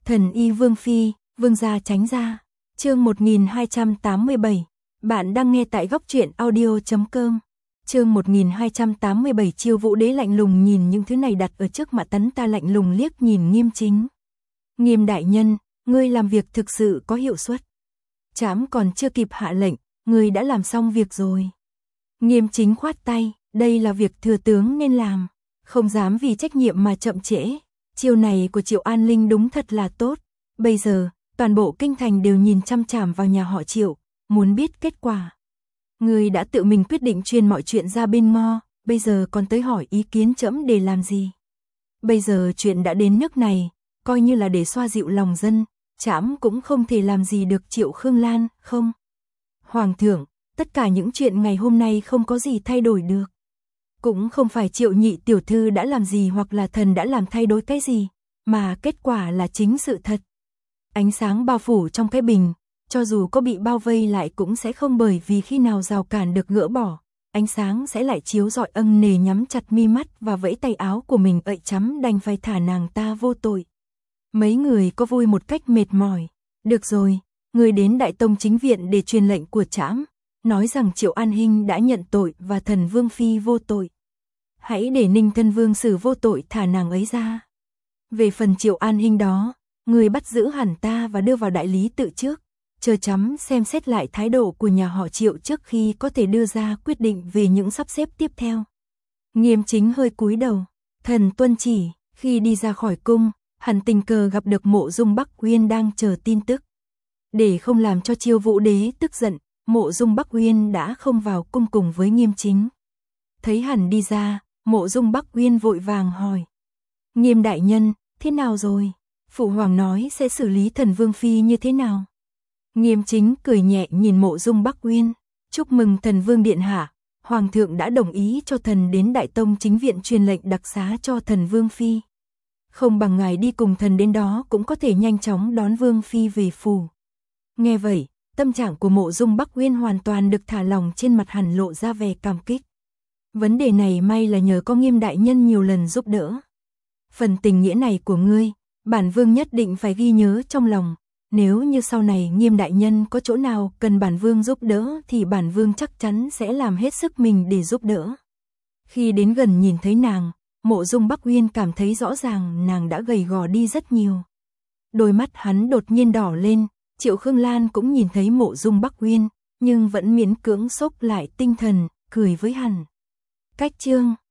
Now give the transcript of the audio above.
Thần y Vương Phi, Vương gia tránh ra. Chương 1287. Bạn đang nghe tại goctruyện.audio.com. Chương 1287. Chiêu Vũ Đế lạnh lùng nhìn những thứ này đặt ở trước mặt tấn ta, lạnh lùng liếc nhìn Nghiêm Chính. Nghiêm đại nhân, ngươi làm việc thực sự có hiệu suất. Trẫm còn chưa kịp hạ lệnh, ngươi đã làm xong việc rồi. Nghiêm Chính khoát tay, đây là việc thừa tướng nên làm, không dám vì trách nhiệm mà chậm trễ. Chiêu này của Triệu An Linh đúng thật là tốt. Bây giờ, toàn bộ kinh thành đều nhìn chăm chằm vào nhà họ Triệu, muốn biết kết quả. Ngươi đã tự mình quyết định truyền mọi chuyện ra bên Ngo, bây giờ còn tới hỏi ý kiến trẫm để làm gì? Bây giờ chuyện đã đến nước này, coi như là để xoa dịu lòng dân, trẫm cũng không thể làm gì được Triệu Khương Lan, không? Hoàng thượng, tất cả những chuyện ngày hôm nay không có gì thay đổi được. Cũng không phải Triệu nhị tiểu thư đã làm gì hoặc là thần đã làm thay đổi cái gì, mà kết quả là chính sự thật. Ánh sáng bao phủ trong cái bình, cho dù có bị bao vây lại cũng sẽ không bởi vì khi nào rào cản được gỡ bỏ, ánh sáng sẽ lại chiếu rọi. Ân Nề nhắm chặt mi mắt và vẫy tay áo của mình, ậy chấm đành phải thả nàng ta vô tội. Mấy người có vui một cách mệt mỏi. Được rồi, người đến Đại Tông chính viện để truyền lệnh của trẫm, nói rằng Triệu An Hinh đã nhận tội và thần Vương Phi vô tội. Hãy để Ninh thân vương xử vô tội thả nàng ấy ra. Về phần Triệu An Hinh đó, người bắt giữ hẳn ta và đưa vào đại lý tự trước, chờ chấm xem xét lại thái độ của nhà họ Triệu trước khi có thể đưa ra quyết định về những sắp xếp tiếp theo. Nghiêm Chính hơi cúi đầu, thần tuân chỉ. Khi đi ra khỏi cung, hắn tình cờ gặp được Mộ Dung Bắc Uyên đang chờ tin tức. Để không làm cho Chiêu Vũ Đế tức giận, Mộ Dung Bắc Uyên đã không vào cung cùng với Nghiêm Chính. Thấy hắn đi ra, Mộ Dung Bắc Uyên vội vàng hỏi: Nghiêm đại nhân, thế nào rồi? Phụ hoàng nói sẽ xử lý thần Vương Phi như thế nào? Nghiêm Chính cười nhẹ nhìn Mộ Dung Bắc Uyên, chúc mừng thần Vương điện hạ, hoàng thượng đã đồng ý cho thần đến Đại Tông chính viện truyền lệnh đặc xá cho thần Vương Phi. Không bằng ngài đi cùng thần đến đó cũng có thể nhanh chóng đón Vương Phi về phủ. Nghe vậy, tâm trạng của Mộ Dung Bắc Uyên hoàn toàn được thả lỏng, trên mặt hẳn lộ ra vẻ cảm kích. Vấn đề này may là nhờ có Nghiêm đại nhân nhiều lần giúp đỡ. Phần tình nghĩa này của ngươi, bản vương nhất định phải ghi nhớ trong lòng. Nếu như sau này Nghiêm đại nhân có chỗ nào cần bản vương giúp đỡ thì bản vương chắc chắn sẽ làm hết sức mình để giúp đỡ. Khi đến gần nhìn thấy nàng, Mộ Dung Bắc Uyên cảm thấy rõ ràng nàng đã gầy gò đi rất nhiều. Đôi mắt hắn đột nhiên đỏ lên. Triệu Khương Lan cũng nhìn thấy Mộ Dung Bắc Uyên, nhưng vẫn miễn cưỡng xốc lại tinh thần, cười với hắn. Cách chương